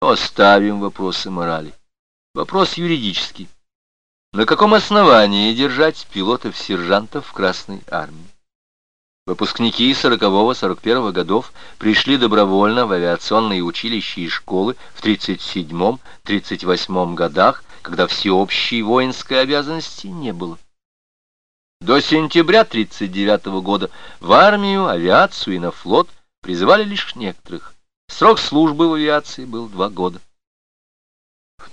Оставим вопросы морали. Вопрос юридический. На каком основании держать пилотов-сержантов в Красной армии? Выпускники 40-41 годов пришли добровольно в авиационные училища и школы в 37-38 годах, когда всеобщей воинской обязанности не было. До сентября 1939 года в армию, авиацию и на флот призывали лишь некоторых. Срок службы в авиации был 2 года. В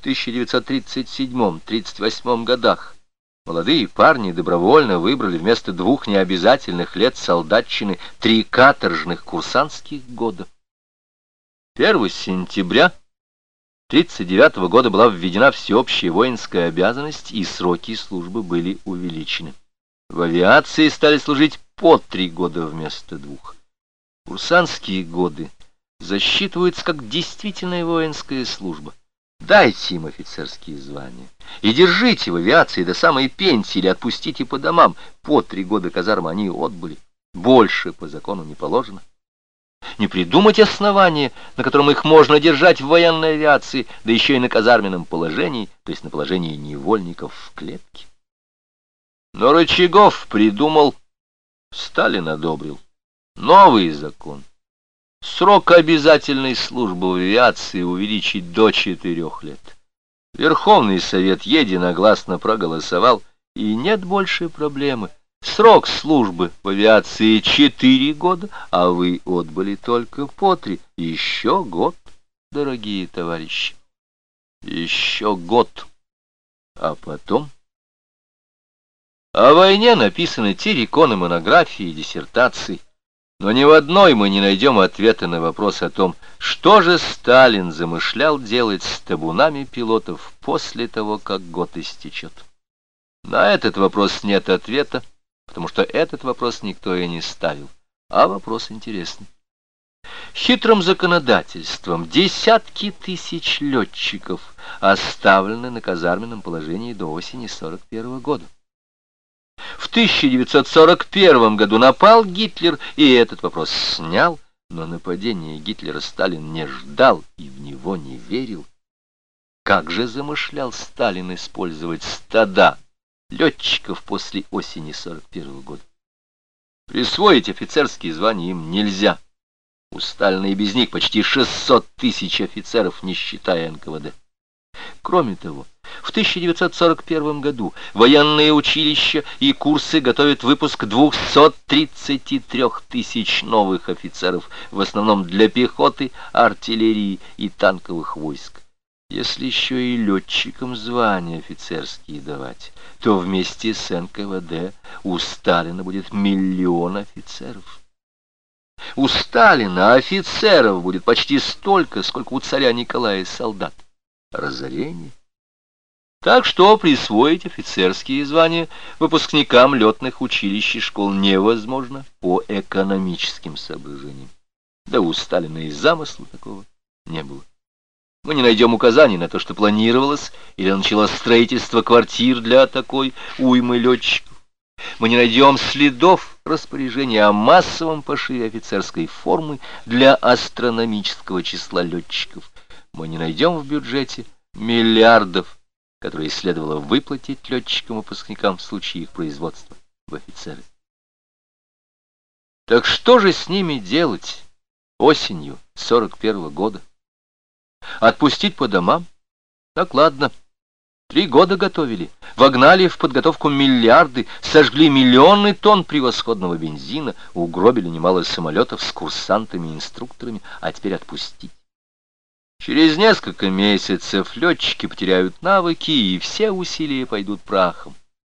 1937-38 годах молодые парни добровольно выбрали вместо 2 необязательных лет солдатчины 3 каторжных курсантских года. 1 сентября 1939 года была введена всеобщая воинская обязанность, и сроки службы были увеличены. В авиации стали служить по 3 года вместо 2. Курсантские годы засчитываются как действительная воинская служба. Дайте им офицерские звания и держите в авиации до самой пенсии или отпустите по домам. По 3 года казармы они отбыли. Больше по закону не положено. Не придумать основания, на котором их можно держать в военной авиации, да еще и на казарменном положении, то есть на положении невольников в клетке. Но Рычагов придумал, Сталин одобрил новый закон. Срок обязательной службы в авиации увеличить до 4 лет. Верховный Совет единогласно проголосовал, и нет больше проблемы. Срок службы в авиации 4 года, а вы отбыли только по 3. Еще год, дорогие товарищи. Еще год. А потом... О войне написаны терриконы монографии и диссертаций. Но ни в одной мы не найдем ответа на вопрос о том, что же Сталин замышлял делать с табунами пилотов после того, как год истечет. На этот вопрос нет ответа, потому что этот вопрос никто и не ставил, а вопрос интересный. Хитрым законодательством десятки тысяч летчиков оставлены на казарменном положении до осени 1941 года. В 1941 году напал Гитлер, и этот вопрос снял, но нападение Гитлера Сталин не ждал и в него не верил. Как же замышлял Сталин использовать стада летчиков после осени 1941 года? Присвоить офицерские звания им нельзя. У Сталина и без них почти 600 тысяч офицеров, не считая НКВД. Кроме того, в 1941 году военные училища и курсы готовят выпуск 233 тысяч новых офицеров, в основном для пехоты, артиллерии и танковых войск. Если еще и летчикам звания офицерские давать, то вместе с НКВД у Сталина будет 1 миллион офицеров. У Сталина офицеров будет почти столько, сколько у царя Николая солдат. Разорение. Так что присвоить офицерские звания выпускникам летных училищ и школ невозможно по экономическим соображениям. Да у Сталина и замысла такого не было. Мы не найдем указаний на то, что планировалось или началось строительство квартир для такой уймы летчиков. Мы не найдем следов распоряжения о массовом пошиве офицерской формы для астрономического числа летчиков. Мы не найдем в бюджете миллиардов, которые следовало выплатить летчикам-выпускникам в случае их производства в офицеры. Так что же с ними делать осенью 1941 года? Отпустить по домам? Так ладно. 3 года готовили, вогнали в подготовку миллиарды, сожгли миллионы тонн превосходного бензина, угробили немало самолетов с курсантами и инструкторами, а теперь отпустить. Через несколько месяцев летчики потеряют навыки, и все усилия пойдут прахом.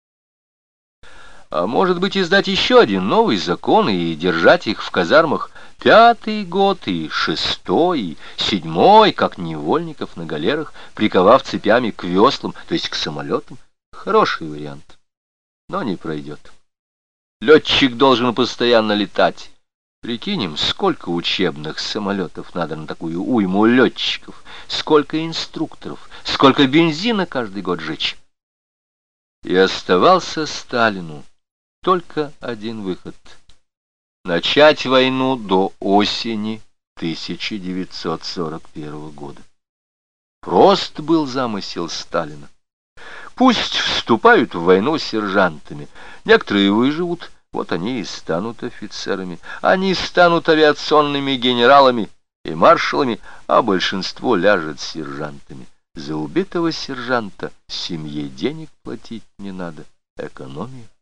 А может быть, издать еще один новый закон и держать их в казармах 5-й год, и 6-й, и 7-й, как невольников на галерах, приковав цепями к веслам, то есть к самолетам? Хороший вариант, но не пройдет. Летчик должен постоянно летать. Прикинем, сколько учебных самолетов надо на такую уйму летчиков, сколько инструкторов, сколько бензина каждый год жечь. И оставался Сталину только один выход — начать войну до осени 1941 года. Прост был замысел Сталина. Пусть вступают в войну сержантами. Некоторые выживут, вот они и станут офицерами. Они станут авиационными генералами и маршалами, а большинство ляжет сержантами. За убитого сержанта семье денег платить не надо. Экономия.